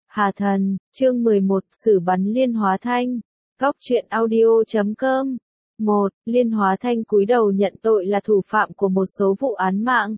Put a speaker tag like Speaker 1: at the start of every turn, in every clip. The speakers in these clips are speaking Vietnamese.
Speaker 1: Hà Thần, chương 11, xử bắn Liên Hóa Thanh. Góc truyện audio.com. 1. Liên Hóa Thanh cúi đầu nhận tội là thủ phạm của một số vụ án mạng.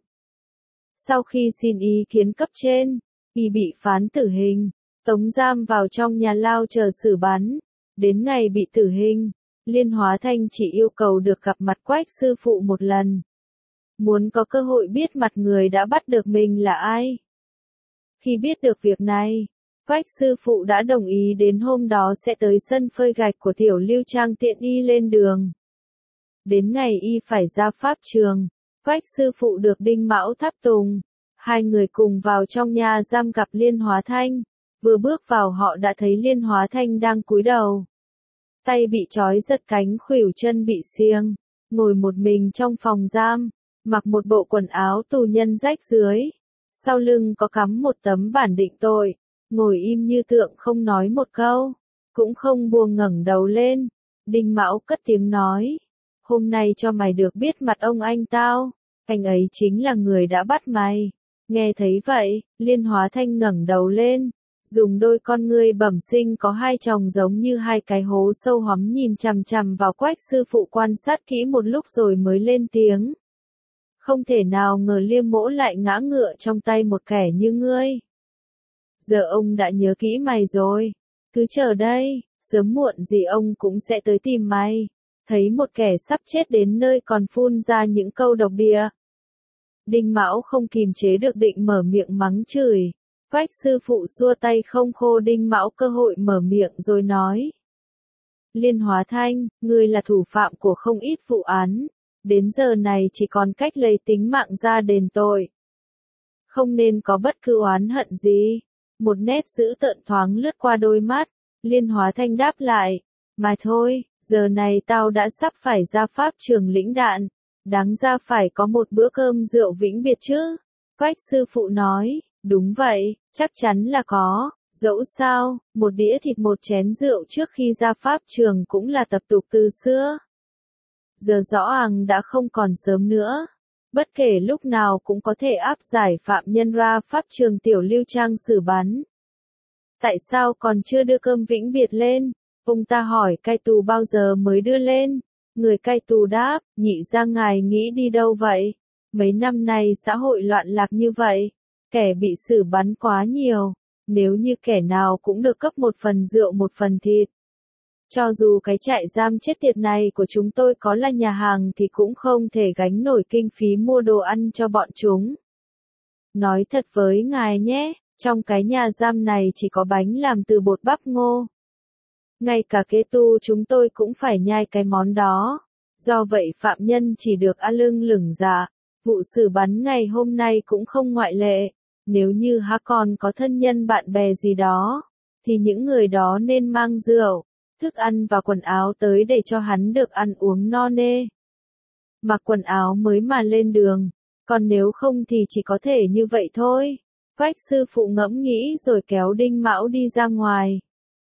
Speaker 1: Sau khi xin ý kiến cấp trên, y bị phán tử hình, tống giam vào trong nhà lao chờ xử bắn. Đến ngày bị tử hình, Liên Hóa Thanh chỉ yêu cầu được gặp mặt Quách sư phụ một lần. Muốn có cơ hội biết mặt người đã bắt được mình là ai. Khi biết được việc này, Quách sư phụ đã đồng ý đến hôm đó sẽ tới sân phơi gạch của Tiểu Lưu Trang tiện y lên đường. Đến ngày y phải ra pháp trường, Quách sư phụ được Đinh Mão tháp tùng. Hai người cùng vào trong nhà giam gặp Liên Hóa Thanh. Vừa bước vào họ đã thấy Liên Hóa Thanh đang cúi đầu. Tay bị trói giật cánh khuỷu, chân bị xiềng, ngồi một mình trong phòng giam, mặc một bộ quần áo tù nhân rách rưới. Sau lưng có cắm một tấm bản định tội, ngồi im như tượng không nói một câu, cũng không buông ngẩng đầu lên. Đinh Mão cất tiếng nói, hôm nay cho mày được biết mặt ông anh tao, anh ấy chính là người đã bắt mày. Nghe thấy vậy, Liên Hóa Thanh ngẩng đầu lên, dùng đôi con ngươi bẩm sinh có hai tròng giống như hai cái hố sâu hoắm nhìn chằm chằm vào Quách sư phụ quan sát kỹ một lúc rồi mới lên tiếng. Không thể nào ngờ Liêm Mỗ lại ngã ngựa trong tay một kẻ như ngươi. Giờ ông đã nhớ kỹ mày rồi, cứ chờ đây, sớm muộn gì ông cũng sẽ tới tìm mày. Thấy một kẻ sắp chết đến nơi còn phun ra những câu độc địa. Đinh Mão không kìm chế được định mở miệng mắng chửi. Quách sư phụ xua tay không khô Đinh Mão cơ hội mở miệng rồi nói. Liên Hóa Thanh, ngươi là thủ phạm của không ít vụ án. Đến giờ này chỉ còn cách lấy tính mạng ra đền tội. Không nên có bất cứ oán hận gì. Một nét dữ tợn thoáng lướt qua đôi mắt. Liên Hóa Thanh đáp lại. Mà thôi, giờ này tao đã sắp phải ra pháp trường lĩnh đạn. Đáng ra phải có một bữa cơm rượu vĩnh biệt chứ. Quách sư phụ nói. Đúng vậy, chắc chắn là có. Dẫu sao, một đĩa thịt một chén rượu trước khi ra pháp trường cũng là tập tục từ xưa. Giờ rõ ràng đã không còn sớm nữa. Bất kể lúc nào cũng có thể áp giải phạm nhân ra pháp trường Tiểu Lưu Trang xử bắn. Tại sao còn chưa đưa cơm vĩnh biệt lên? Ông ta hỏi cai tù bao giờ mới đưa lên. Người cai tù đáp, nhị ra ngài nghĩ đi đâu vậy? Mấy năm nay xã hội loạn lạc như vậy, kẻ bị xử bắn quá nhiều. Nếu như kẻ nào cũng được cấp một phần rượu một phần thịt. Cho dù cái trại giam chết tiệt này của chúng tôi có là nhà hàng thì cũng không thể gánh nổi kinh phí mua đồ ăn cho bọn chúng. Nói thật với ngài nhé, trong cái nhà giam này chỉ có bánh làm từ bột bắp ngô. Ngay cả kế tu chúng tôi cũng phải nhai cái món đó. Do vậy phạm nhân chỉ được ăn lưng lửng dạ. Vụ xử bắn ngày hôm nay cũng không ngoại lệ. Nếu như còn có thân nhân bạn bè gì đó, thì những người đó nên mang rượu, thức ăn và quần áo tới để cho hắn được ăn uống no nê. Mặc quần áo mới mà lên đường, còn nếu không thì chỉ có thể như vậy thôi. Quách sư phụ ngẫm nghĩ rồi kéo Đinh Mão đi ra ngoài.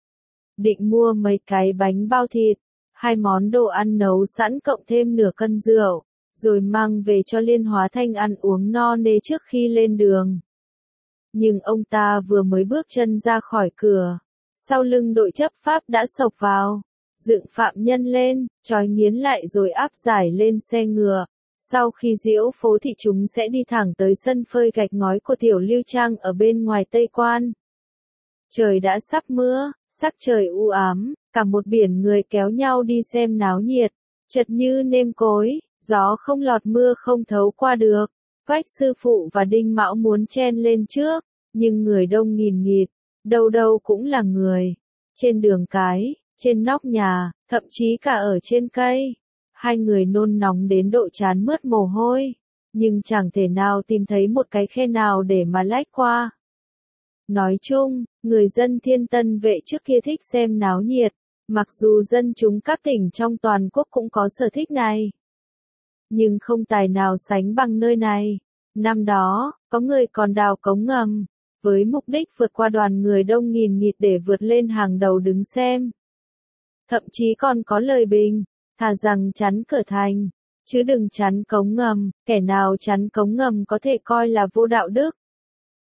Speaker 1: Định mua mấy cái bánh bao thịt, 2 món đồ ăn nấu sẵn cộng thêm nửa cân rượu, rồi mang về cho Liên Hóa Thanh ăn uống no nê trước khi lên đường. Nhưng ông ta vừa mới bước chân ra khỏi cửa, sau lưng đội chấp pháp đã xộc vào, dựng phạm nhân lên, trói nghiến lại rồi áp giải lên xe ngựa. Sau khi diễu phố thì chúng sẽ đi thẳng tới sân phơi gạch ngói của Tiểu Lưu Trang ở bên ngoài Tây Quan. Trời đã sắp mưa, sắc trời u ám, cả một biển người kéo nhau đi xem náo nhiệt, chật như nêm cối, gió không lọt mưa không thấu qua được. Quách sư phụ và Đinh Mão muốn chen lên trước, nhưng người đông nghìn nghịt, đâu đâu cũng là người. Trên đường cái, trên nóc nhà, thậm chí cả ở trên cây. Hai người nôn nóng đến độ trán mướt mồ hôi, nhưng chẳng thể nào tìm thấy một cái khe nào để mà lách qua. Nói chung, người dân Thiên Tân Vệ trước kia thích xem náo nhiệt, mặc dù dân chúng các tỉnh trong toàn quốc cũng có sở thích này. Nhưng không tài nào sánh bằng nơi này. Năm đó, có người còn đào cống ngầm, với mục đích vượt qua đoàn người đông nghìn nghịt để vượt lên hàng đầu đứng xem. Thậm chí còn có lời bình, thà rằng chắn cửa thành, chứ đừng chắn cống ngầm, kẻ nào chắn cống ngầm có thể coi là vô đạo đức.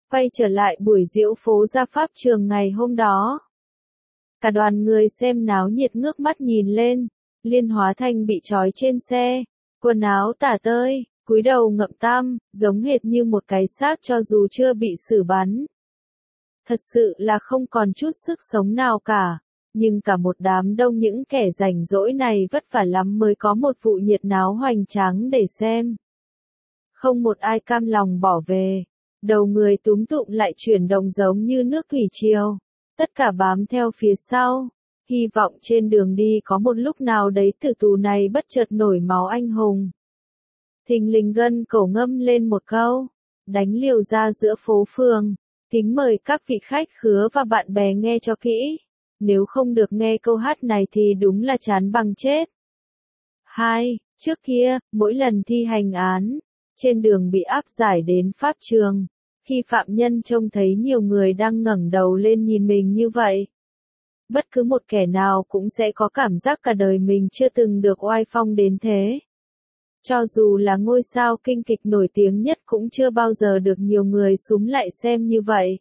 Speaker 1: Quay trở lại buổi diễu phố ra pháp trường ngày hôm đó. Cả đoàn người xem náo nhiệt ngước mắt nhìn lên, Liên Hóa Thanh bị trói trên xe, quần áo tả tơi, cúi đầu ngậm tăm, giống hệt như một cái xác cho dù chưa bị xử bắn. Thật sự là không còn chút sức sống nào cả, nhưng cả một đám đông những kẻ rảnh rỗi này vất vả lắm mới có một vụ nhiệt náo hoành tráng để xem. Không một ai cam lòng bỏ về, đầu người túm tụm lại chuyển động giống như nước thủy triều, tất cả bám theo phía sau, hy vọng trên đường đi có một lúc nào đấy tử tù này bất chợt nổi máu anh hùng. Thình lình gân cổ ngâm lên một câu, đánh liều ra giữa phố phường, kính mời các vị khách khứa và bạn bè nghe cho kỹ, nếu không được nghe câu hát này thì đúng là chán bằng chết. 2. Trước kia, mỗi lần thi hành án, trên đường bị áp giải đến pháp trường, khi phạm nhân trông thấy nhiều người đang ngẩng đầu lên nhìn mình như vậy, bất cứ một kẻ nào cũng sẽ có cảm giác cả đời mình chưa từng được oai phong đến thế. Cho dù là ngôi sao kinh kịch nổi tiếng nhất cũng chưa bao giờ được nhiều người súm lại xem như vậy.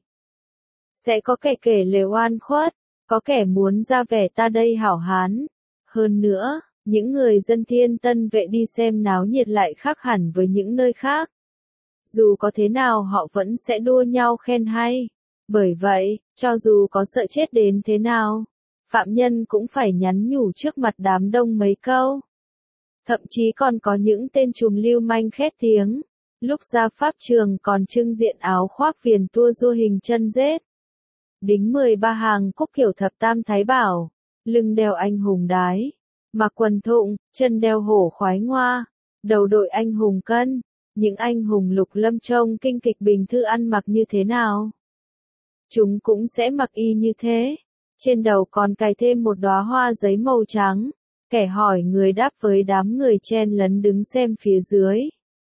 Speaker 1: Sẽ có kẻ kể lể oan khuất, có kẻ muốn ra vẻ ta đây hảo hán. Hơn nữa, những người dân Thiên Tân Vệ đi xem náo nhiệt lại khác hẳn với những nơi khác. Dù có thế nào họ vẫn sẽ đua nhau khen hay. Bởi vậy, cho dù có sợ chết đến thế nào, phạm nhân cũng phải nhắn nhủ trước mặt đám đông mấy câu. Thậm chí còn có những tên trùm lưu manh khét tiếng, lúc ra pháp trường còn trưng diện áo khoác viền tua rua hình chân rết. Đính 13 hàng cúc kiểu thập tam thái bảo, lưng đeo anh hùng đái, mặc quần thụng, chân đeo hổ khoái ngoa, đầu đội anh hùng cân, những anh hùng lục lâm trông kinh kịch bình thư ăn mặc như thế nào? Chúng cũng sẽ mặc y như thế, trên đầu còn cài thêm một đóa hoa giấy màu trắng. Kẻ hỏi người đáp với đám người chen lấn đứng xem phía dưới.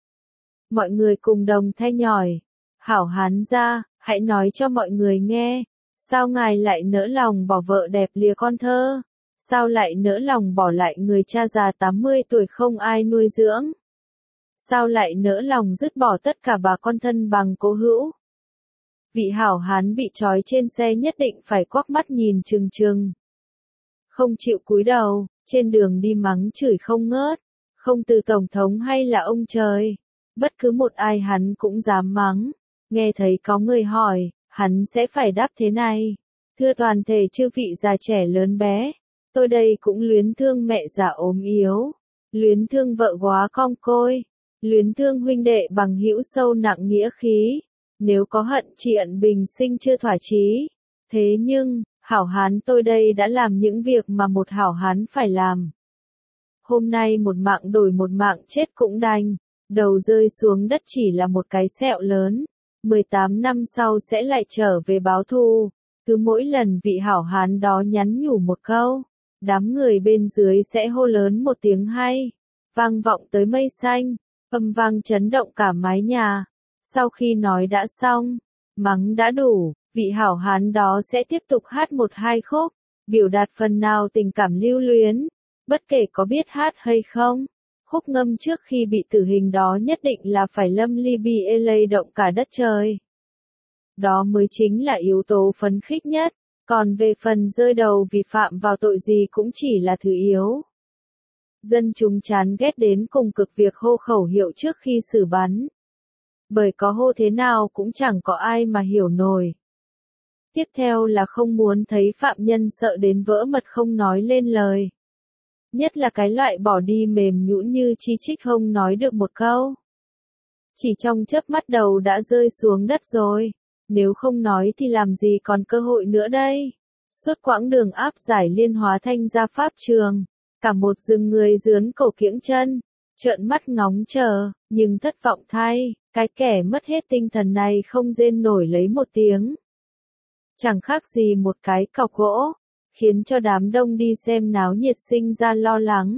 Speaker 1: Mọi người cùng đồng thanh nhỏi, hảo hán gia, hãy nói cho mọi người nghe, sao ngài lại nỡ lòng bỏ vợ đẹp lìa con thơ, sao lại nỡ lòng bỏ lại người cha già 80 tuổi không ai nuôi dưỡng, sao lại nỡ lòng dứt bỏ tất cả bà con thân bằng cố hữu. Vị hảo hán bị trói trên xe nhất định phải quắc mắt nhìn trừng trừng, không chịu cúi đầu. Trên đường đi mắng chửi không ngớt, không từ tổng thống hay là ông trời, bất cứ một ai hắn cũng dám mắng. Nghe thấy có người hỏi, hắn sẽ phải đáp thế này: thưa toàn thể chư vị già trẻ lớn bé, tôi đây cũng luyến thương mẹ già ốm yếu, luyến thương vợ góa cong côi, luyến thương huynh đệ bằng hữu sâu nặng nghĩa khí, nếu có hận chỉ ẩn bình sinh chưa thỏa chí. Thế nhưng, hảo hán tôi đây đã làm những việc mà một hảo hán phải làm. Hôm nay một mạng đổi một mạng chết cũng đành, đầu rơi xuống đất chỉ là một cái sẹo lớn, 18 năm sau sẽ lại trở về báo thù. Cứ mỗi lần vị hảo hán đó nhắn nhủ một câu, đám người bên dưới sẽ hô lớn một tiếng hay, vang vọng tới mây xanh, âm vang chấn động cả mái nhà. Sau khi nói đã xong, mắng đã đủ, vị hảo hán đó sẽ tiếp tục hát một hai khúc, biểu đạt phần nào tình cảm lưu luyến, bất kể có biết hát hay không. Khúc ngâm trước khi bị tử hình đó nhất định là phải lâm ly bi lay động cả đất trời. Đó mới chính là yếu tố phấn khích nhất, còn về phần rơi đầu vì phạm vào tội gì cũng chỉ là thứ yếu. Dân chúng chán ghét đến cùng cực việc hô khẩu hiệu trước khi xử bắn. Bởi có hô thế nào cũng chẳng có ai mà hiểu nổi. Tiếp theo là không muốn thấy phạm nhân sợ đến vỡ mật không nói lên lời. Nhất là cái loại bỏ đi mềm nhũn như chi chích không nói được một câu. Chỉ trong chớp mắt đầu đã rơi xuống đất rồi. Nếu không nói thì làm gì còn cơ hội nữa đây. Suốt quãng đường áp giải Liên Hóa Thanh ra pháp trường, cả một rừng người rướn cổ kiễng chân, trợn mắt ngóng chờ, nhưng thất vọng thay, cái kẻ mất hết tinh thần này không rên nổi lấy một tiếng. Chẳng khác gì một cái cọc gỗ, khiến cho đám đông đi xem náo nhiệt sinh ra lo lắng.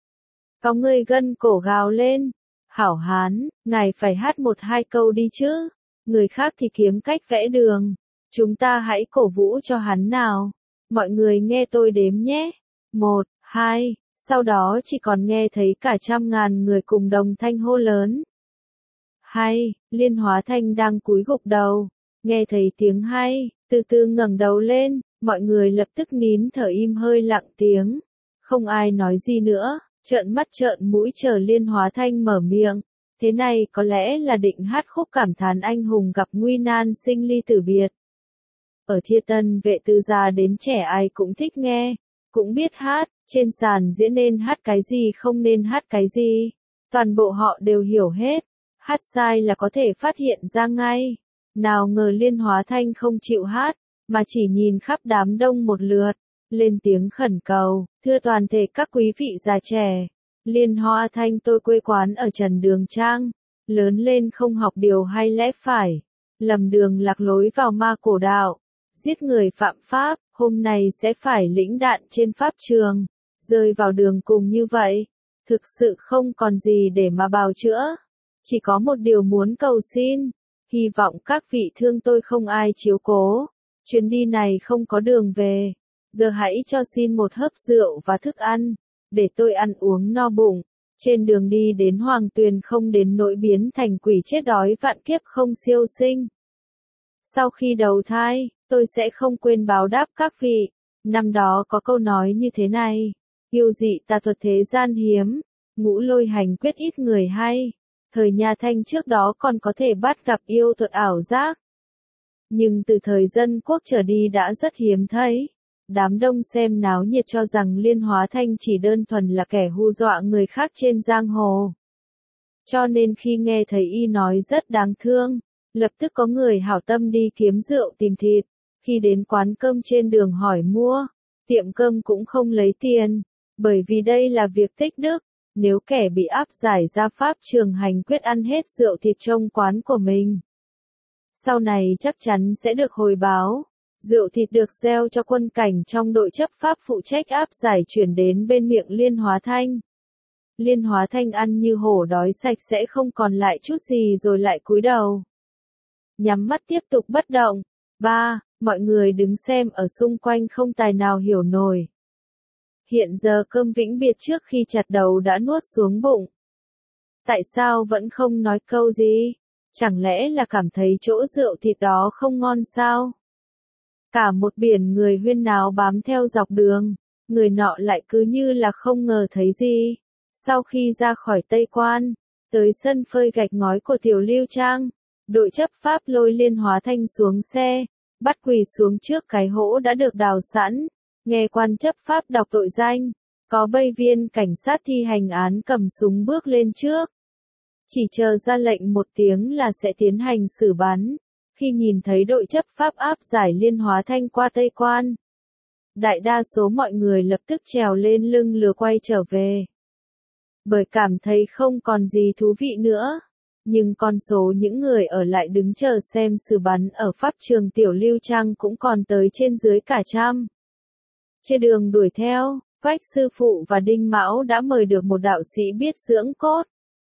Speaker 1: Có người gân cổ gào lên, hảo hán, ngài phải hát một hai câu đi chứ, người khác thì kiếm cách vẽ đường, chúng ta hãy cổ vũ cho hắn nào, mọi người nghe tôi đếm nhé, 1, 2, sau đó chỉ còn nghe thấy cả trăm ngàn người cùng đồng thanh hô lớn. 2, Liên Hóa Thanh đang cúi gục đầu, Nghe thấy tiếng hay, từ từ ngẩng đầu lên, mọi người lập tức nín thở im hơi lặng tiếng. Không ai nói gì nữa, trợn mắt trợn mũi chờ Liên Hóa Thanh mở miệng. Thế này có lẽ là định hát khúc cảm thán anh hùng gặp nguy nan sinh ly tử biệt. Ở Thiê Tân Vệ từ già đến trẻ ai cũng thích nghe, cũng biết hát, trên sàn diễn nên hát cái gì không nên hát cái gì. Toàn bộ họ đều hiểu hết, hát sai là có thể phát hiện ra ngay. Nào ngờ Liên Hóa Thanh không chịu hát, mà chỉ nhìn khắp đám đông một lượt, lên tiếng khẩn cầu, thưa toàn thể các quý vị già trẻ. Liên Hóa Thanh tôi quê quán ở Trần Đường Trang, lớn lên không học điều hay lẽ phải, lầm đường lạc lối vào ma cổ đạo, giết người phạm pháp, hôm nay sẽ phải lĩnh đạn trên pháp trường, rơi vào đường cùng như vậy, thực sự không còn gì để mà bào chữa, chỉ có một điều muốn cầu xin, hy vọng các vị thương tôi không ai chiếu cố, chuyến đi này không có đường về, giờ hãy cho xin một hớp rượu và thức ăn, để tôi ăn uống no bụng, trên đường đi đến Hoàng Tuyền không đến nỗi biến thành quỷ chết đói vạn kiếp không siêu sinh. Sau khi đầu thai, tôi sẽ không quên báo đáp các vị. Năm đó có câu nói như thế này, yêu dị tà thuật thế gian hiếm, ngũ lôi hành quyết ít người hay. Thời nhà Thanh trước đó còn có thể bắt gặp yêu thuật ảo giác. Nhưng từ thời Dân Quốc trở đi đã rất hiếm thấy. Đám đông xem náo nhiệt cho rằng Liên Hóa Thanh chỉ đơn thuần là kẻ hù dọa người khác trên giang hồ. Cho nên khi nghe thấy y nói rất đáng thương, lập tức có người hảo tâm đi kiếm rượu tìm thịt. Khi đến quán cơm trên đường hỏi mua, tiệm cơm cũng không lấy tiền, bởi vì đây là việc tích đức. Nếu kẻ bị áp giải ra pháp trường hành quyết ăn hết rượu thịt trong quán của mình, sau này chắc chắn sẽ được hồi báo. Rượu thịt được gieo cho quân cảnh trong đội chấp pháp phụ trách áp giải chuyển đến bên miệng Liên Hóa Thanh. Liên Hóa Thanh ăn như hổ đói sạch sẽ không còn lại chút gì rồi lại cúi đầu. Nhắm mắt tiếp tục bất động. 3. Mọi người đứng xem ở xung quanh không tài nào hiểu nổi. Hiện giờ cơm vĩnh biệt trước khi chặt đầu đã nuốt xuống bụng. Tại sao vẫn không nói câu gì? Chẳng lẽ là cảm thấy chỗ rượu thịt đó không ngon sao? Cả một biển người huyên náo bám theo dọc đường, người nọ lại cứ như là không ngờ thấy gì. Sau khi ra khỏi Tây Quan, tới sân phơi gạch ngói của Tiểu Lưu Trang, đội chấp pháp lôi Liên Hóa Thanh xuống xe, bắt quỳ xuống trước cái hỗ đã được đào sẵn, nghe quan chấp pháp đọc tội danh, có bầy viên cảnh sát thi hành án cầm súng bước lên trước. Chỉ chờ ra lệnh một tiếng là sẽ tiến hành xử bắn. Khi nhìn thấy đội chấp pháp áp giải Liên Hóa Thanh qua Tây Quan, đại đa số mọi người lập tức trèo lên lưng lừa quay trở về. Bởi cảm thấy không còn gì thú vị nữa. Nhưng con số những người ở lại đứng chờ xem xử bắn ở pháp trường Tiểu Lưu Trang cũng còn tới trên dưới cả trăm. Trên đường đuổi theo, Quách sư phụ và Đinh Mão đã mời được một đạo sĩ biết dưỡng cốt.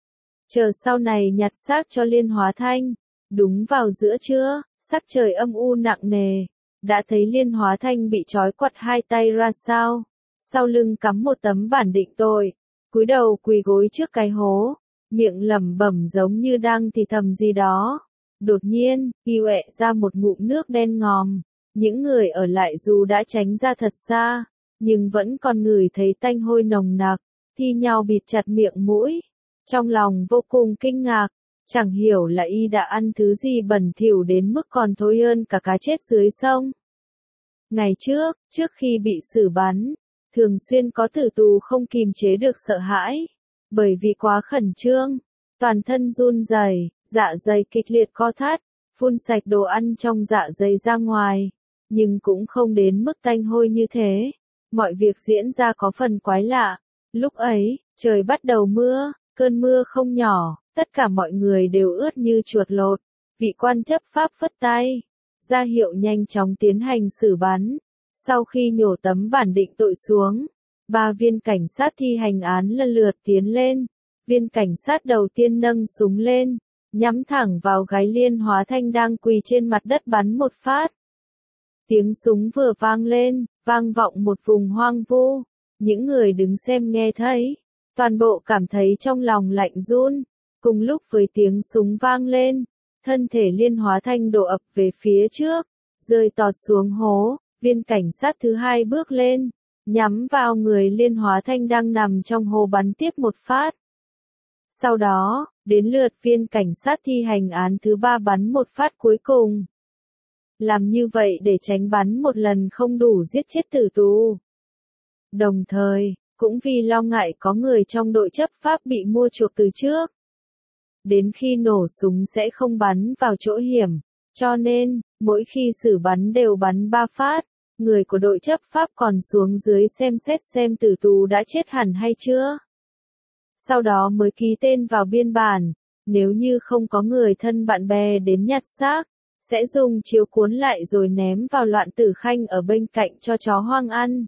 Speaker 1: Chờ sau này nhặt xác cho Liên Hóa Thanh. Đúng vào giữa trưa, sắc trời âm u nặng nề, đã thấy Liên Hóa Thanh bị trói quặt hai tay ra sao, sau lưng cắm một tấm bản định tội, cúi đầu quỳ gối trước cái hố, miệng lẩm bẩm giống như đang thì thầm gì đó. Đột nhiên, y uệ ra một ngụm nước đen ngòm, những người ở lại dù đã tránh ra thật xa, nhưng vẫn còn ngửi thấy tanh hôi nồng nặc, thi nhau bịt chặt miệng mũi, trong lòng vô cùng kinh ngạc. Chẳng hiểu là y đã ăn thứ gì bẩn thỉu đến mức còn thối hơn cả cá chết dưới sông. Ngày trước khi bị xử bắn, thường xuyên có tử tù không kìm chế được sợ hãi. Bởi vì quá khẩn trương, toàn thân run rẩy, dạ dày kịch liệt co thắt, phun sạch đồ ăn trong dạ dày ra ngoài. Nhưng cũng không đến mức tanh hôi như thế. Mọi việc diễn ra có phần quái lạ. Lúc ấy, trời bắt đầu mưa, cơn mưa không nhỏ. Tất cả mọi người đều ướt như chuột lột. Vị quan chấp pháp phất tay, ra hiệu nhanh chóng tiến hành xử bắn. Sau khi nhổ tấm bản định tội xuống, 3 viên cảnh sát thi hành án lần lượt tiến lên. Viên cảnh sát đầu tiên nâng súng lên, nhắm thẳng vào gáy Liên Hóa Thanh đang quỳ trên mặt đất bắn một phát. Tiếng súng vừa vang lên, vang vọng một vùng hoang vu. Những người đứng xem nghe thấy, toàn bộ cảm thấy trong lòng lạnh run. Cùng lúc với tiếng súng vang lên, thân thể Liên Hóa Thanh đổ ập về phía trước, rơi tọt xuống hố, viên cảnh sát thứ hai bước lên, nhắm vào người Liên Hóa Thanh đang nằm trong hố bắn tiếp một phát. Sau đó, đến lượt viên cảnh sát thi hành án thứ ba bắn một phát cuối cùng. Làm như vậy để tránh bắn một lần không đủ giết chết tử tù. Đồng thời, cũng vì lo ngại có người trong đội chấp pháp bị mua chuộc từ trước. Đến khi nổ súng sẽ không bắn vào chỗ hiểm, cho nên, mỗi khi xử bắn đều bắn 3 phát, người của đội chấp pháp còn xuống dưới xem xét xem tử tù đã chết hẳn hay chưa. Sau đó mới ký tên vào biên bản, nếu như không có người thân bạn bè đến nhặt xác, sẽ dùng chiếu cuốn lại rồi ném vào loạn tử khanh ở bên cạnh cho chó hoang ăn.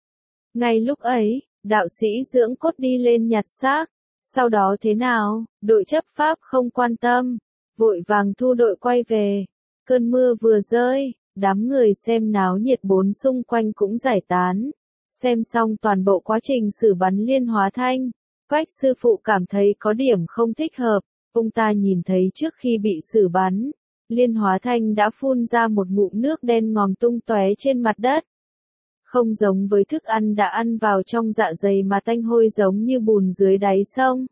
Speaker 1: Ngay lúc ấy, đạo sĩ dưỡng cốt đi lên nhặt xác, sau đó thế nào, đội chấp pháp không quan tâm, vội vàng thu đội quay về. Cơn mưa vừa rơi, đám người xem náo nhiệt bốn xung quanh cũng giải tán. Xem xong toàn bộ quá trình xử bắn Liên Hóa Thanh, Quách sư phụ cảm thấy có điểm không thích hợp, ông ta nhìn thấy trước khi bị xử bắn, Liên Hóa Thanh đã phun ra một ngụm nước đen ngòm tung tóe trên mặt đất. Không giống với thức ăn đã ăn vào trong dạ dày mà tanh hôi giống như bùn dưới đáy sông.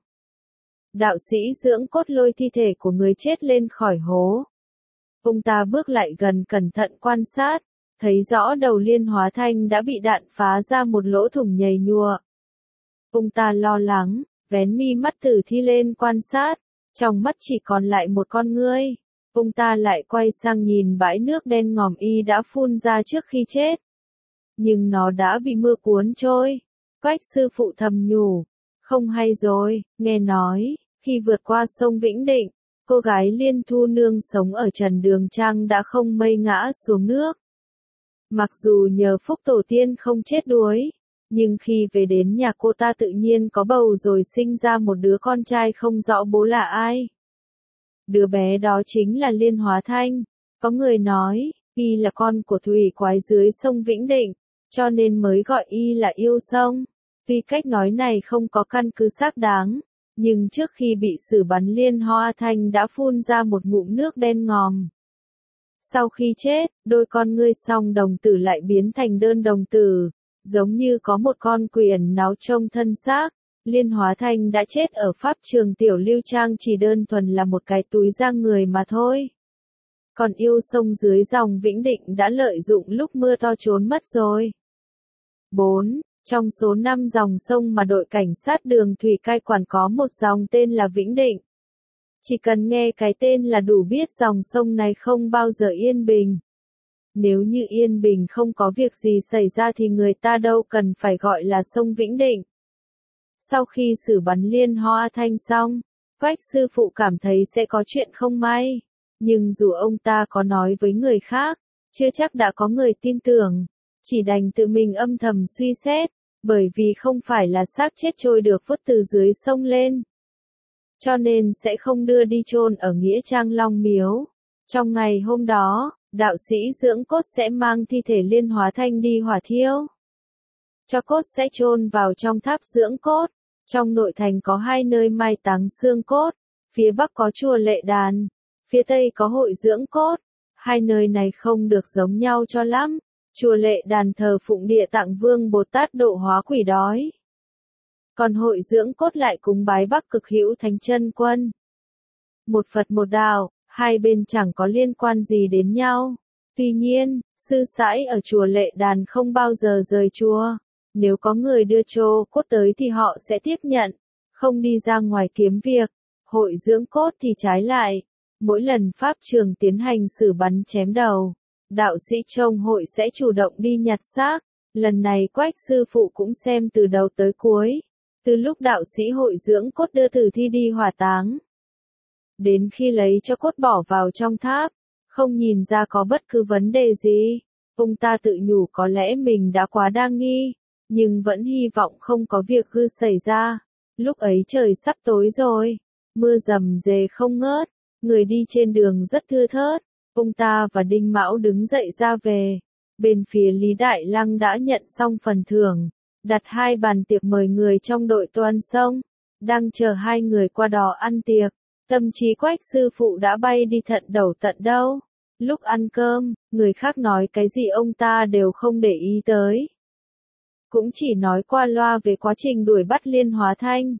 Speaker 1: Đạo sĩ dưỡng cốt lôi thi thể của người chết lên khỏi hố. Ông ta bước lại gần cẩn thận quan sát, thấy rõ đầu Liên Hóa Thanh đã bị đạn phá ra một lỗ thủng nhầy nhụa. Ông ta lo lắng, vén mi mắt tử thi lên quan sát, trong mắt chỉ còn lại một con ngươi. Ông ta lại quay sang nhìn bãi nước đen ngòm y đã phun ra trước khi chết. Nhưng nó đã bị mưa cuốn trôi. Quách sư phụ thầm nhủ, không hay rồi, nghe nói, khi vượt qua sông Vĩnh Định, cô gái Liên Thu Nương sống ở Trần Đường Trang đã không mây ngã xuống nước. Mặc dù nhờ phúc tổ tiên không chết đuối, nhưng khi về đến nhà cô ta tự nhiên có bầu rồi sinh ra một đứa con trai không rõ bố là ai. Đứa bé đó chính là Liên Hóa Thanh. Có người nói, y là con của thủy quái dưới sông Vĩnh Định, cho nên mới gọi y là yêu sông. Tuy cách nói này không có căn cứ xác đáng, nhưng trước khi bị xử bắn Liên Hóa Thanh đã phun ra một ngụm nước đen ngòm. Sau khi chết, đôi con ngươi song đồng tử lại biến thành đơn đồng tử, giống như có một con quỷ ẩn náu trong thân xác. Liên Hóa Thanh đã chết ở pháp trường Tiểu Lưu Trang chỉ đơn thuần là một cái túi da người mà thôi. Còn yêu sông dưới dòng Vĩnh Định đã lợi dụng lúc mưa to trốn mất rồi. 4. Trong số 5 dòng sông mà đội cảnh sát đường thủy cai quản có một dòng tên là Vĩnh Định. Chỉ cần nghe cái tên là đủ biết dòng sông này không bao giờ yên bình. Nếu như yên bình không có việc gì xảy ra thì người ta đâu cần phải gọi là sông Vĩnh Định. Sau khi xử bắn Liên Hóa Thanh xong, Quách sư phụ cảm thấy sẽ có chuyện không may. Nhưng dù ông ta có nói với người khác, chưa chắc đã có người tin tưởng. Chỉ đành tự mình âm thầm suy xét, bởi vì không phải là xác chết trôi được vớt từ dưới sông lên. Cho nên sẽ không đưa đi chôn ở Nghĩa Trang Long Miếu. Trong ngày hôm đó, đạo sĩ dưỡng cốt sẽ mang thi thể Liên Hóa Thanh đi hỏa thiêu. Cho cốt sẽ chôn vào trong tháp dưỡng cốt. Trong nội thành có 2 nơi mai táng xương cốt, phía bắc có chùa Lệ Đàn, phía tây có hội dưỡng cốt. 2 nơi này không được giống nhau cho lắm. Chùa Lệ Đàn thờ phụng Địa Tạng Vương Bồ Tát độ hóa quỷ đói. Còn hội dưỡng cốt lại cúng bái Bắc Cực Hữu Thánh Chân Quân. Một Phật một đạo, hai bên chẳng có liên quan gì đến nhau. Tuy nhiên, sư sãi ở chùa Lệ Đàn không bao giờ rời chùa. Nếu có người đưa trô cốt tới thì họ sẽ tiếp nhận, không đi ra ngoài kiếm việc. Hội dưỡng cốt thì trái lại. Mỗi lần pháp trường tiến hành xử bắn chém đầu, đạo sĩ trong hội sẽ chủ động đi nhặt xác. Lần này Quách sư phụ cũng xem từ đầu tới cuối. Từ lúc đạo sĩ hội dưỡng cốt đưa tử thi đi hỏa táng, đến khi lấy cho cốt bỏ vào trong tháp, không nhìn ra có bất cứ vấn đề gì. Ông ta tự nhủ có lẽ mình đã quá đa nghi, nhưng vẫn hy vọng không có việc hư xảy ra. Lúc ấy trời sắp tối rồi, mưa rầm rề không ngớt, người đi trên đường rất thưa thớt. Ông ta và Đinh Mão đứng dậy ra về. Bên phía Lý Đại Lăng đã nhận xong phần thưởng, đặt 2 bàn tiệc mời người trong đội toan sông, đang chờ 2 người qua đó ăn tiệc. Tâm trí Quách sư phụ đã bay đi tận đầu tận đâu. Lúc ăn cơm, người khác nói cái gì ông ta đều không để ý tới. Cũng chỉ nói qua loa về quá trình đuổi bắt Liên Hóa Thanh.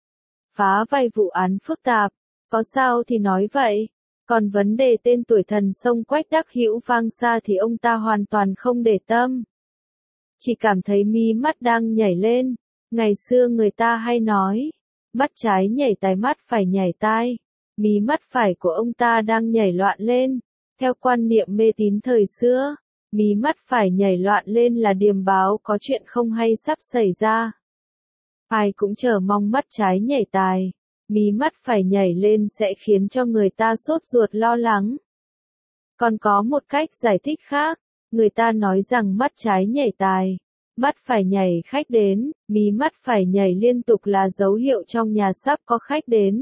Speaker 1: Phá vây vụ án phức tạp, có sao thì nói vậy. Còn vấn đề tên tuổi thần sông Quách Đắc Hữu vang xa thì ông ta hoàn toàn không để tâm. Chỉ cảm thấy mí mắt đang nhảy lên. Ngày xưa người ta hay nói, mắt trái nhảy tai mắt phải nhảy tai. Mí mắt phải của ông ta đang nhảy loạn lên. Theo quan niệm mê tín thời xưa, mí mắt phải nhảy loạn lên là điềm báo có chuyện không hay sắp xảy ra. Ai cũng chờ mong mắt trái nhảy tài, mí mắt phải nhảy lên sẽ khiến cho người ta sốt ruột lo lắng. Còn có một cách giải thích khác, người ta nói rằng mắt trái nhảy tài, mắt phải nhảy khách đến, mí mắt phải nhảy liên tục là dấu hiệu trong nhà sắp có khách đến.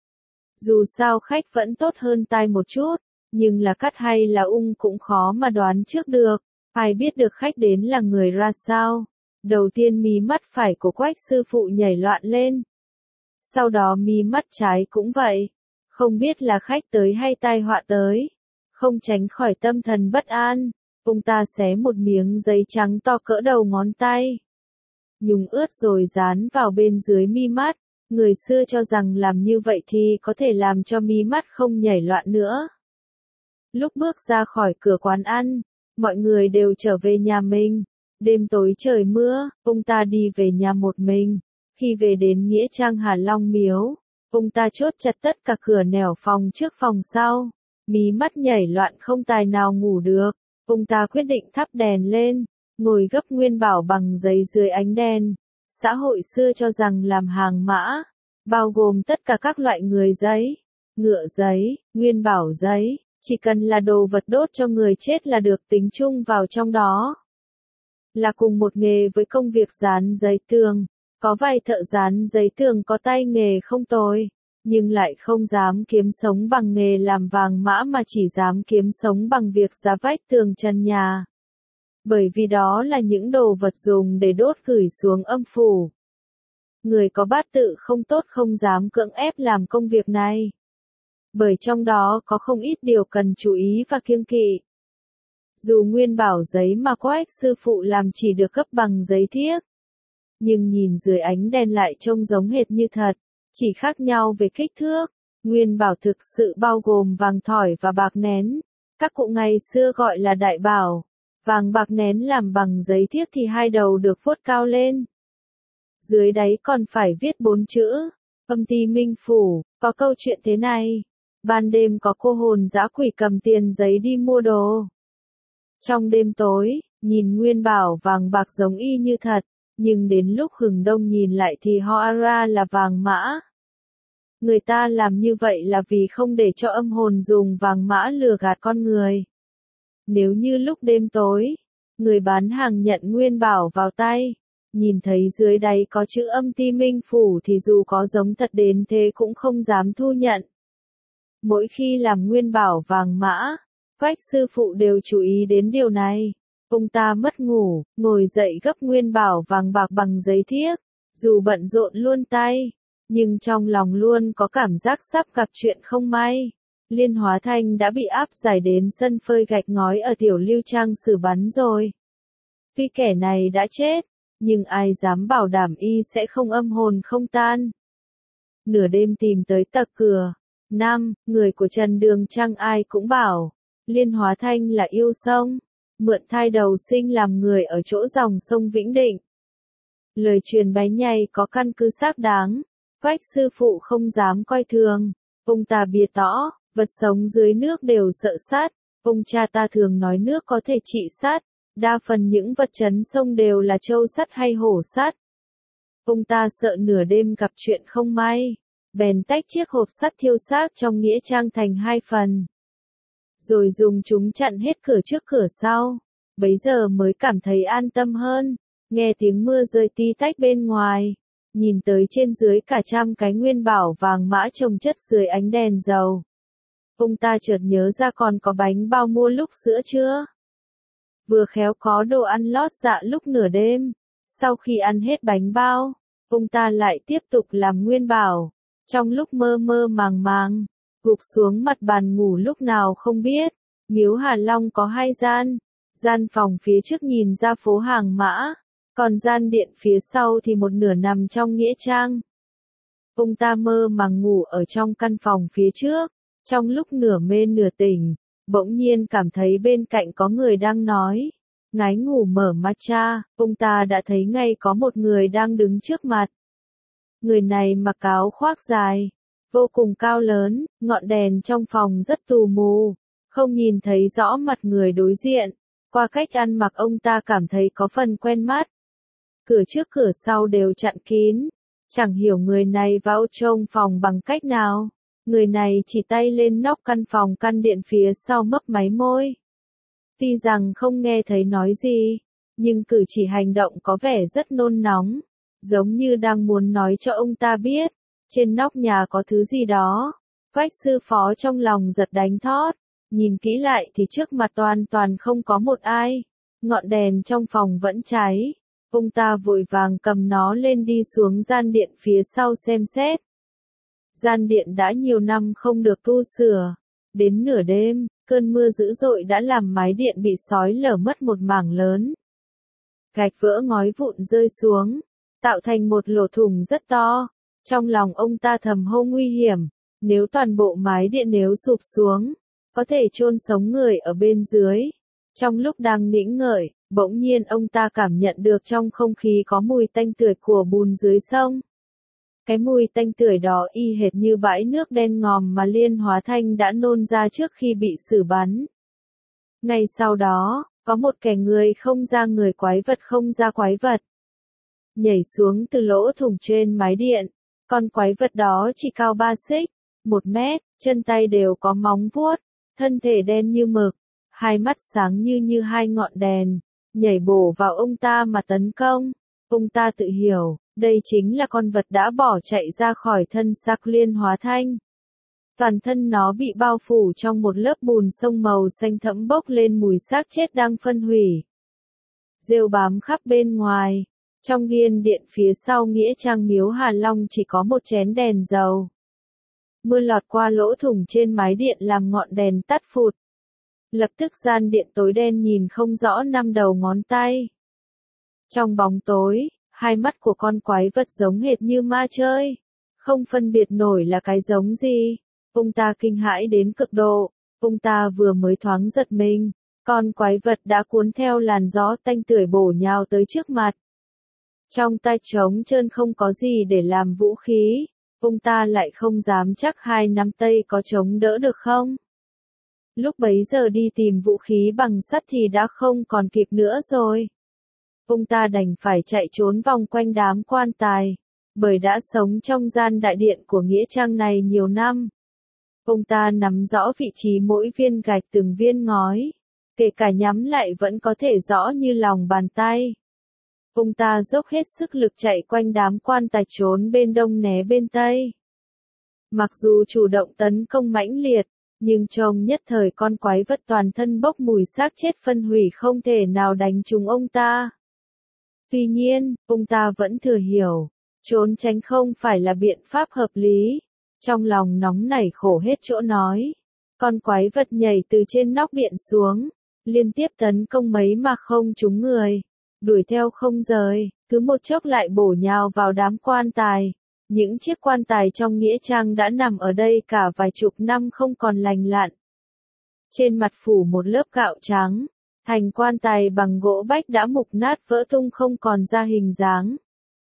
Speaker 1: Dù sao khách vẫn tốt hơn tai một chút, nhưng là cắt hay là ung cũng khó mà đoán trước được, ai biết được khách đến là người ra sao. Đầu tiên mí mắt phải của Quách sư phụ nhảy loạn lên. Sau đó mí mắt trái cũng vậy, không biết là khách tới hay tai họa tới. Không tránh khỏi tâm thần bất an, ông ta xé một miếng giấy trắng to cỡ đầu ngón tay. Nhúng ướt rồi dán vào bên dưới mi mắt, người xưa cho rằng làm như vậy thì có thể làm cho mí mắt không nhảy loạn nữa. Lúc bước ra khỏi cửa quán ăn, mọi người đều trở về nhà mình. Đêm tối trời mưa, ông ta đi về nhà một mình. Khi về đến Nghĩa Trang Hà Long Miếu, ông ta chốt chặt tất cả cửa nẻo phòng trước phòng sau. Mí mắt nhảy loạn không tài nào ngủ được. Ông ta quyết định thắp đèn lên, ngồi gấp nguyên bảo bằng giấy dưới ánh đèn. Xã hội xưa cho rằng làm hàng mã, bao gồm tất cả các loại người giấy, ngựa giấy, nguyên bảo giấy, chỉ cần là đồ vật đốt cho người chết là được tính chung vào trong đó. Là cùng một nghề với công việc dán giấy tường, có vài thợ dán giấy tường có tay nghề không tồi, nhưng lại không dám kiếm sống bằng nghề làm vàng mã mà chỉ dám kiếm sống bằng việc dán vách tường trần nhà. Bởi vì đó là những đồ vật dùng để đốt gửi xuống âm phủ. Người có bát tự không tốt không dám cưỡng ép làm công việc này. Bởi trong đó có không ít điều cần chú ý và kiêng kỵ. Dù nguyên bảo giấy mà Quách sư phụ làm chỉ được cấp bằng giấy thiếc, nhưng nhìn dưới ánh đèn lại trông giống hệt như thật, chỉ khác nhau về kích thước. Nguyên bảo thực sự bao gồm vàng thỏi và bạc nén, các cụ ngày xưa gọi là đại bảo. Vàng bạc nén làm bằng giấy thiếc thì hai đầu được vuốt cao lên. Dưới đáy còn phải viết 4 chữ, Âm Ti Minh Phủ. Có câu chuyện thế này, ban đêm có cô hồn dã quỷ cầm tiền giấy đi mua đồ. Trong đêm tối, nhìn nguyên bảo vàng bạc giống y như thật, nhưng đến lúc hừng đông nhìn lại thì hóa ra là vàng mã. Người ta làm như vậy là vì không để cho âm hồn dùng vàng mã lừa gạt con người. Nếu như lúc đêm tối, người bán hàng nhận nguyên bảo vào tay, nhìn thấy dưới đáy có chữ Âm Ti Minh Phủ thì dù có giống thật đến thế cũng không dám thu nhận. Mỗi khi làm nguyên bảo vàng mã, Quách sư phụ đều chú ý đến điều này. Ông ta mất ngủ, ngồi dậy gấp nguyên bảo vàng bạc bằng giấy thiếc, dù bận rộn luôn tay, nhưng trong lòng luôn có cảm giác sắp gặp chuyện không may. Liên Hóa Thanh đã bị áp giải đến sân phơi gạch ngói ở Tiểu Lưu Trang xử bắn rồi. Tuy kẻ này đã chết, nhưng ai dám bảo đảm y sẽ không âm hồn không tan. Nửa đêm tìm tới tận cửa. Người của Trần Đường Trang ai cũng bảo, Liên Hóa Thanh là yêu sông, mượn thai đầu sinh làm người ở chỗ dòng sông Vĩnh Định. Lời truyền bái nhày có căn cứ xác đáng, Quách sư phụ không dám coi thường. Ông ta bịa tỏ, vật sống dưới nước đều sợ sát. Ông cha ta thường nói nước có thể trị sát, đa phần những vật trấn sông đều là trâu sắt hay hổ sắt. Ông ta sợ nửa đêm gặp chuyện không may, bèn tách chiếc hộp sắt thiêu xác trong nghĩa trang thành 2 phần. Rồi dùng chúng chặn hết cửa trước cửa sau, bấy giờ mới cảm thấy an tâm hơn, nghe tiếng mưa rơi tí tách bên ngoài, nhìn tới trên dưới cả trăm cái nguyên bảo vàng mã chồng chất dưới ánh đèn dầu. Ông ta chợt nhớ ra còn có bánh bao mua lúc giữa trưa. Vừa khéo có đồ ăn lót dạ lúc nửa đêm, sau khi ăn hết bánh bao, ông ta lại tiếp tục làm nguyên bảo. Trong lúc mơ mơ màng màng, gục xuống mặt bàn ngủ lúc nào không biết. Miếu Hà Long có 2 gian. Gian phòng phía trước nhìn ra phố Hàng Mã, còn gian điện phía sau thì một nửa nằm trong nghĩa trang. Ông ta mơ màng ngủ ở trong căn phòng phía trước, trong lúc nửa mê nửa tỉnh, bỗng nhiên cảm thấy bên cạnh có người đang nói. Ngái ngủ mở mắt ra, ông ta đã thấy ngay có một người đang đứng trước mặt. Người này mặc áo khoác dài, vô cùng cao lớn, ngọn đèn trong phòng rất tù mù, không nhìn thấy rõ mặt người đối diện. Qua cách ăn mặc ông ta cảm thấy có phần quen mắt. Cửa trước cửa sau đều chặn kín, chẳng hiểu người này vào trong phòng bằng cách nào. Người này chỉ tay lên nóc căn phòng căn điện phía sau mấp máy môi. Tuy rằng không nghe thấy nói gì, nhưng cử chỉ hành động có vẻ rất nôn nóng, giống như đang muốn nói cho ông ta biết, trên nóc nhà có thứ gì đó. Quách sư phó trong lòng giật đánh thót, nhìn kỹ lại thì trước mặt toàn không có một ai, ngọn đèn trong phòng vẫn cháy. Ông ta vội vàng cầm nó lên đi xuống gian điện phía sau xem xét. Gian điện đã nhiều năm không được tu sửa. Đến nửa đêm, cơn mưa dữ dội đã làm mái điện bị xói lở mất một mảng lớn. Gạch vỡ ngói vụn rơi xuống, tạo thành một lỗ thủng rất to. Trong lòng ông ta thầm hô nguy hiểm, nếu toàn bộ mái điện nếu sụp xuống, có thể chôn sống người ở bên dưới. Trong lúc đang nghĩ ngợi, bỗng nhiên ông ta cảm nhận được trong không khí có mùi tanh tưởi của bùn dưới sông. Cái mùi tanh tưởi đó y hệt như bãi nước đen ngòm mà Liên Hóa Thanh đã nôn ra trước khi bị xử bắn. Ngay sau đó, có một kẻ người không ra người quái vật không ra quái vật, nhảy xuống từ lỗ thủng trên mái điện. Con quái vật đó chỉ cao 3 xích, 1 mét, chân tay đều có móng vuốt, thân thể đen như mực, hai mắt sáng như hai ngọn đèn, nhảy bổ vào ông ta mà tấn công. Ông ta tự hiểu, đây chính là con vật đã bỏ chạy ra khỏi thân xác Liên Hóa Thanh. Toàn thân nó bị bao phủ trong một lớp bùn sông màu xanh thẫm bốc lên mùi xác chết đang phân hủy. Rêu bám khắp bên ngoài. Trong nghiên điện phía sau nghĩa trang miếu Hà Long chỉ có một chén đèn dầu. Mưa lọt qua lỗ thủng trên mái điện làm ngọn đèn tắt phụt. Lập tức gian điện tối đen nhìn không rõ 5 đầu ngón tay. Trong bóng tối, hai mắt của con quái vật giống hệt như ma chơi, không phân biệt nổi là cái giống gì. Ông ta kinh hãi đến cực độ, ông ta vừa mới thoáng giật mình, con quái vật đã cuốn theo làn gió tanh tưởi bổ nhào tới trước mặt. Trong tay trống trơn không có gì để làm vũ khí, ông ta lại không dám chắc 2 nắm tay có chống đỡ được không. Lúc bấy giờ đi tìm vũ khí bằng sắt thì đã không còn kịp nữa rồi. Ông ta đành phải chạy trốn vòng quanh đám quan tài, bởi đã sống trong gian đại điện của nghĩa trang này nhiều năm. Ông ta nắm rõ vị trí mỗi viên gạch từng viên ngói, kể cả nhắm lại vẫn có thể rõ như lòng bàn tay. Ông ta dốc hết sức lực chạy quanh đám quan tài trốn bên đông né bên tây. Mặc dù chủ động tấn công mãnh liệt, nhưng trong nhất thời con quái vật toàn thân bốc mùi xác chết phân hủy không thể nào đánh trúng ông ta. Tuy nhiên, ông ta vẫn thừa hiểu, trốn tránh không phải là biện pháp hợp lý. Trong lòng nóng nảy khổ hết chỗ nói. Con quái vật nhảy từ trên nóc điện xuống, liên tiếp tấn công mấy mà không trúng người. Đuổi theo không rời, cứ một chốc lại bổ nhào vào đám quan tài. Những chiếc quan tài trong nghĩa trang đã nằm ở đây cả vài chục năm không còn lành lặn. Trên mặt phủ một lớp gạo trắng, thành quan tài bằng gỗ bách đã mục nát vỡ tung không còn ra hình dáng.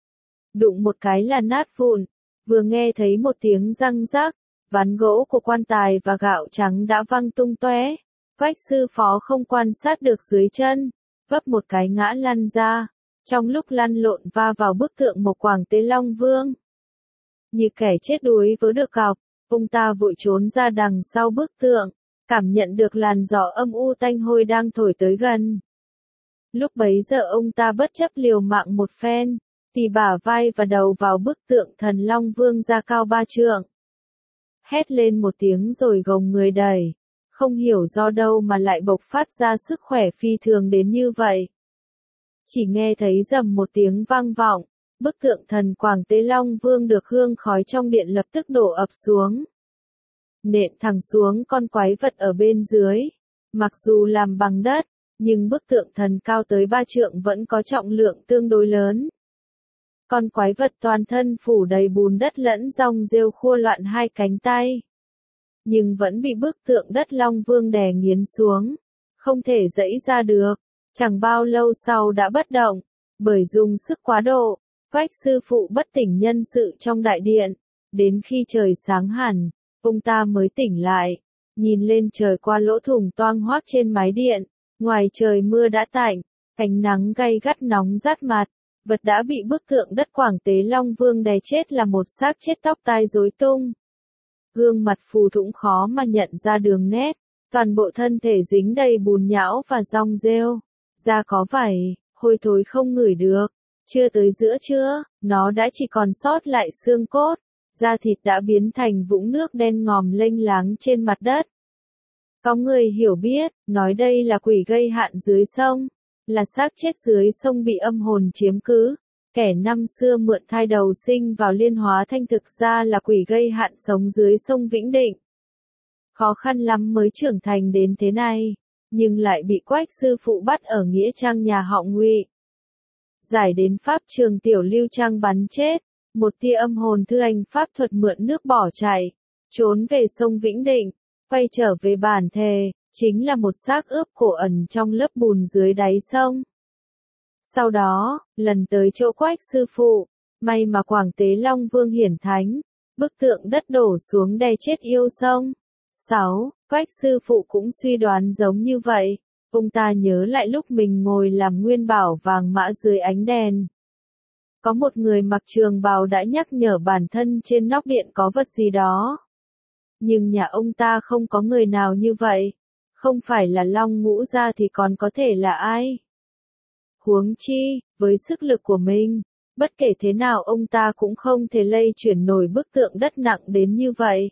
Speaker 1: Đụng một cái là nát vụn, vừa nghe thấy một tiếng răng rắc, ván gỗ của quan tài và gạo trắng đã văng tung tóe. Quách sư phó không quan sát được dưới chân, vấp một cái ngã lăn ra, trong lúc lăn lộn va vào bức tượng Mộc Quảng Tế Long Vương. Như kẻ chết đuối vớ được cọc, ông ta vội trốn ra đằng sau bức tượng, cảm nhận được làn gió âm u tanh hôi đang thổi tới gần. Lúc bấy giờ ông ta bất chấp liều mạng một phen, tì bả vai và đầu vào bức tượng thần Long Vương ra cao 3 trượng. Hét lên một tiếng rồi gồng người đẩy, không hiểu do đâu mà lại bộc phát ra sức khỏe phi thường đến như vậy. Chỉ nghe thấy rầm một tiếng vang vọng, bức tượng thần Quảng Tế Long Vương được hương khói trong điện lập tức đổ ập xuống. Nện thẳng xuống con quái vật ở bên dưới. Mặc dù làm bằng đất, nhưng bức tượng thần cao tới 3 trượng vẫn có trọng lượng tương đối lớn. Con quái vật toàn thân phủ đầy bùn đất lẫn rong rêu khua loạn hai cánh tay. Nhưng vẫn bị bức tượng đất Long Vương đè nghiến xuống. Không thể giãy ra được. Chẳng bao lâu sau đã bất động. Bởi dùng sức quá độ, Quách sư phụ bất tỉnh nhân sự trong đại điện. Đến khi trời sáng hẳn, ông ta mới tỉnh lại. Nhìn lên trời qua lỗ thủng toang hoác trên mái điện. Ngoài trời mưa đã tạnh, ánh nắng gay gắt nóng rát mặt. Vật đã bị bức tượng đất Quảng Tế Long Vương đè chết là một xác chết tóc tai rối tung. Gương mặt phù thủng khó mà nhận ra đường nét, toàn bộ thân thể dính đầy bùn nhão và rong rêu. Da có vảy, hôi thối không ngửi được. Chưa tới giữa trưa, nó đã chỉ còn sót lại xương cốt. Da thịt đã biến thành vũng nước đen ngòm lênh láng trên mặt đất. Có người hiểu biết, nói đây là quỷ gây hạn dưới sông. Là xác chết dưới sông bị âm hồn chiếm cứ. Kẻ năm xưa mượn thai đầu sinh vào Liên Hóa Thanh thực ra là quỷ gây hạn sống dưới sông Vĩnh Định. Khó khăn lắm mới trưởng thành đến thế này, nhưng lại bị Quách sư phụ bắt ở nghĩa trang nhà họ Ngụy. Giải đến pháp trường Tiểu Lưu Trang bắn chết, một tia âm hồn thư anh pháp thuật mượn nước bỏ chạy, trốn về sông Vĩnh Định, quay trở về bản thề. Chính là một xác ướp cổ ẩn trong lớp bùn dưới đáy sông. Sau đó, lần tới chỗ Quách sư phụ, may mà Quảng Tế Long Vương hiển thánh, bức tượng đất đổ xuống đè chết yêu sông. 6. Quách sư phụ cũng suy đoán giống như vậy. Ông ta nhớ lại lúc mình ngồi làm nguyên bảo vàng mã dưới ánh đèn. Có một người mặc trường bào đã nhắc nhở bản thân trên nóc điện có vật gì đó. Nhưng nhà ông ta không có người nào như vậy. Không phải là Long Ngũ gia thì còn có thể là ai? Huống chi, với sức lực của mình, bất kể thế nào ông ta cũng không thể lay chuyển nổi bức tượng đất nặng đến như vậy.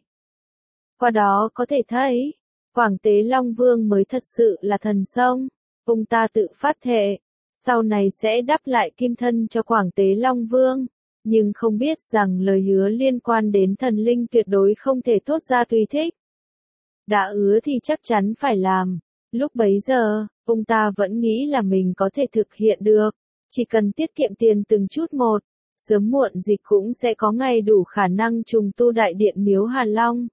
Speaker 1: Qua đó có thể thấy, Quảng Tế Long Vương mới thật sự là thần sông. Ông ta tự phát thệ, sau này sẽ đắp lại kim thân cho Quảng Tế Long Vương, nhưng không biết rằng lời hứa liên quan đến thần linh tuyệt đối không thể thốt ra tùy thích. Đã hứa thì chắc chắn phải làm. Lúc bấy giờ, ông ta vẫn nghĩ là mình có thể thực hiện được. Chỉ cần tiết kiệm tiền từng chút một, sớm muộn gì cũng sẽ có ngày đủ khả năng trùng tu đại điện miếu Hà Long.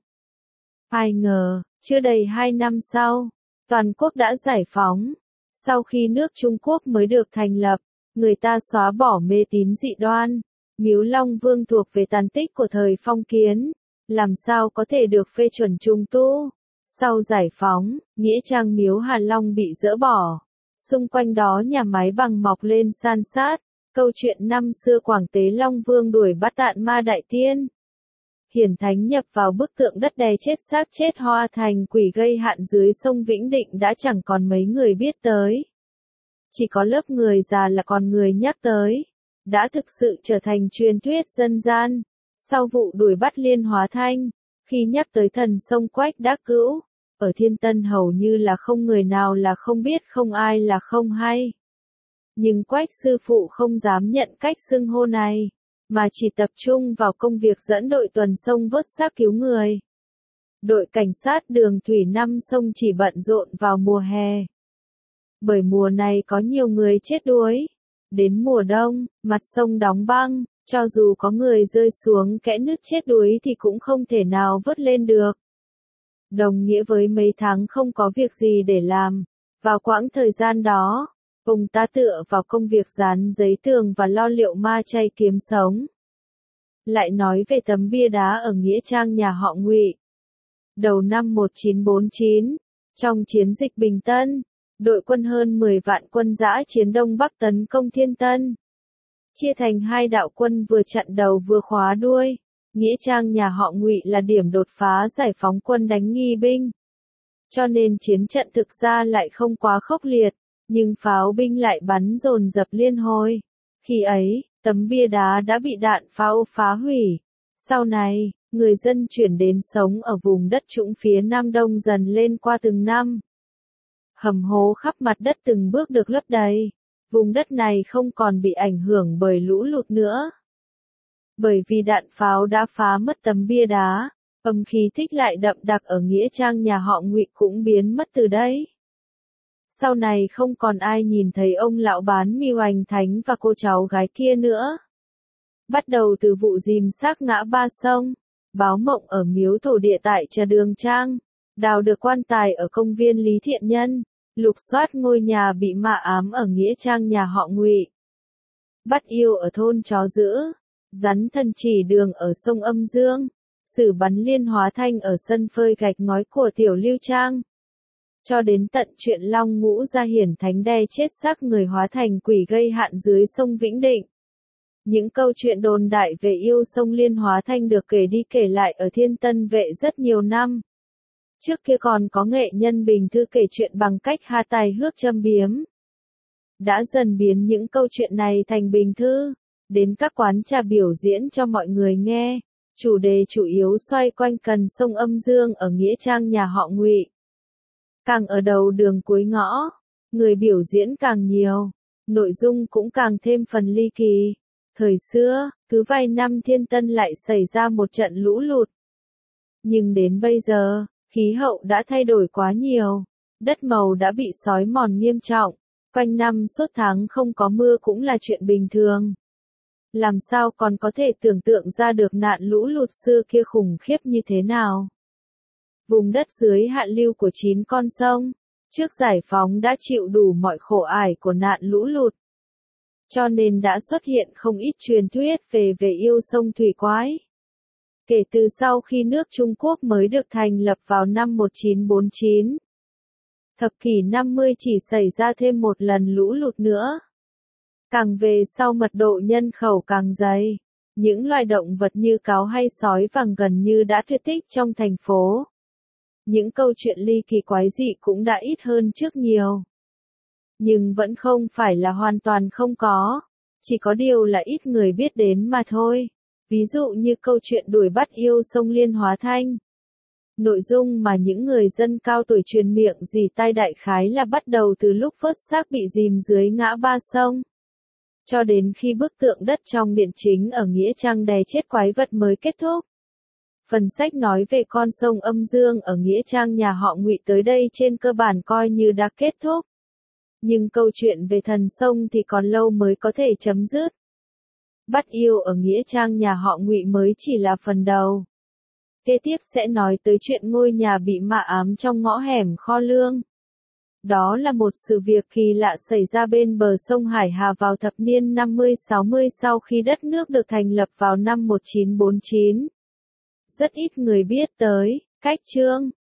Speaker 1: Ai ngờ, chưa đầy 2 năm sau, toàn quốc đã giải phóng. Sau khi nước Trung Quốc mới được thành lập, người ta xóa bỏ mê tín dị đoan. Miếu Long Vương thuộc về tàn tích của thời phong kiến. Làm sao có thể được phê chuẩn trùng tu? Sau giải phóng, nghĩa trang miếu Hà Long bị dỡ bỏ. Xung quanh đó nhà máy bằng mọc lên san sát. Câu chuyện năm xưa Quảng Tế Long Vương đuổi bắt Tạn Ma Đại Tiên. Hiển thánh nhập vào bức tượng đất đè chết xác chết hóa thành quỷ gây hạn dưới sông Vĩnh Định đã chẳng còn mấy người biết tới. Chỉ có lớp người già là còn người nhắc tới. Đã thực sự trở thành truyền thuyết dân gian. Sau vụ đuổi bắt Liên Hóa Thanh, khi nhắc tới thần sông Quách Đắc Cữu, ở Thiên Tân hầu như là không người nào là không biết, không ai là không hay. Nhưng Quách sư phụ không dám nhận cách xưng hô này, mà chỉ tập trung vào công việc dẫn đội tuần sông vớt xác cứu người. Đội cảnh sát đường thủy năm sông chỉ bận rộn vào mùa hè. Bởi mùa này có nhiều người chết đuối. Đến mùa đông, mặt sông đóng băng, cho dù có người rơi xuống kẽ nứt chết đuối thì cũng không thể nào vớt lên được. Đồng nghĩa với mấy tháng không có việc gì để làm. Vào quãng thời gian đó, ông ta tựa vào công việc dán giấy tường và lo liệu ma chay kiếm sống. Lại nói về tấm bia đá ở nghĩa trang nhà họ Ngụy. Đầu năm 1949, trong chiến dịch Bình Tân, đội quân hơn 10 vạn quân dã chiến Đông Bắc tấn công Thiên Tân. Chia thành hai đạo quân vừa chặn đầu vừa khóa đuôi. Nghĩa trang nhà họ Ngụy là điểm đột phá giải phóng quân đánh nghi binh. Cho nên chiến trận thực ra lại không quá khốc liệt, nhưng pháo binh lại bắn dồn dập liên hồi. Khi ấy, tấm bia đá đã bị đạn pháo phá hủy. Sau này, người dân chuyển đến sống ở vùng đất trũng phía Nam Đông dần lên qua từng năm. Hầm hố khắp mặt đất từng bước được lấp đầy. Vùng đất này không còn bị ảnh hưởng bởi lũ lụt nữa. Bởi vì đạn pháo đã phá mất tấm bia đá, âm khí thích lại đậm đặc ở nghĩa trang nhà họ Ngụy cũng biến mất từ đây. Sau này không còn ai nhìn thấy ông lão bán mì hoành thánh và cô cháu gái kia nữa. Bắt đầu từ vụ dìm xác ngã ba sông, báo mộng ở miếu thổ địa tại Trà Đường Trang, đào được quan tài ở công viên Lý Thiện Nhân, lục soát ngôi nhà bị ma ám ở nghĩa trang nhà họ Ngụy, bắt yêu ở thôn Chó Dữ, rắn thần chỉ đường ở sông Âm Dương, xử bắn Liên Hóa Thanh ở sân phơi gạch ngói của Tiểu Lưu Trang. Cho đến tận chuyện Long Ngũ Gia Hiển Thánh đe chết xác người hóa thành quỷ gây hạn dưới sông Vĩnh Định. Những câu chuyện đồn đại về yêu sông Liên Hóa Thanh được kể đi kể lại ở Thiên Tân Vệ rất nhiều năm. Trước kia còn có nghệ nhân Bình Thư kể chuyện bằng cách ha tài hước châm biếm. Đã dần biến những câu chuyện này thành Bình Thư, đến các quán trà biểu diễn cho mọi người nghe. Chủ đề chủ yếu xoay quanh cần sông Âm Dương ở nghĩa trang nhà họ Ngụy. Càng ở đầu đường cuối ngõ, người biểu diễn càng nhiều, nội dung cũng càng thêm phần ly kỳ. Thời xưa, cứ vài năm Thiên Tân lại xảy ra một trận lũ lụt. Nhưng đến bây giờ, khí hậu đã thay đổi quá nhiều, đất màu đã bị xói mòn nghiêm trọng, quanh năm suốt tháng không có mưa cũng là chuyện bình thường. Làm sao còn có thể tưởng tượng ra được nạn lũ lụt xưa kia khủng khiếp như thế nào? Vùng đất dưới hạ lưu của 9 con sông, trước giải phóng đã chịu đủ mọi khổ ải của nạn lũ lụt. Cho nên đã xuất hiện không ít truyền thuyết về yêu sông thủy quái. Kể từ sau khi nước Trung Quốc mới được thành lập vào năm 1949, thập kỷ 50 chỉ xảy ra thêm một lần lũ lụt nữa. Càng về sau mật độ nhân khẩu càng dày, những loài động vật như cáo hay sói vàng gần như đã tuyệt tích trong thành phố. Những câu chuyện ly kỳ quái dị cũng đã ít hơn trước nhiều. Nhưng vẫn không phải là hoàn toàn không có, chỉ có điều là ít người biết đến mà thôi. Ví dụ như câu chuyện đuổi bắt yêu sông Liên Hóa Thanh. Nội dung mà những người dân cao tuổi truyền miệng dì tai đại khái là bắt đầu từ lúc vớt xác bị dìm dưới ngã ba sông, cho đến khi bức tượng đất trong điện chính ở nghĩa trang đè chết quái vật mới kết thúc. Phần sách nói về con sông Âm Dương ở nghĩa trang nhà họ Ngụy tới đây trên cơ bản coi như đã kết thúc. Nhưng câu chuyện về thần sông thì còn lâu mới có thể chấm dứt. Bắt yêu ở nghĩa trang nhà họ Ngụy mới chỉ là phần đầu. Kế tiếp sẽ nói tới chuyện ngôi nhà bị ma ám trong ngõ hẻm kho lương. Đó là một sự việc kỳ lạ xảy ra bên bờ sông Hải Hà vào thập niên 50-60 sau khi đất nước được thành lập vào năm 1949. Rất ít người biết tới, cách chương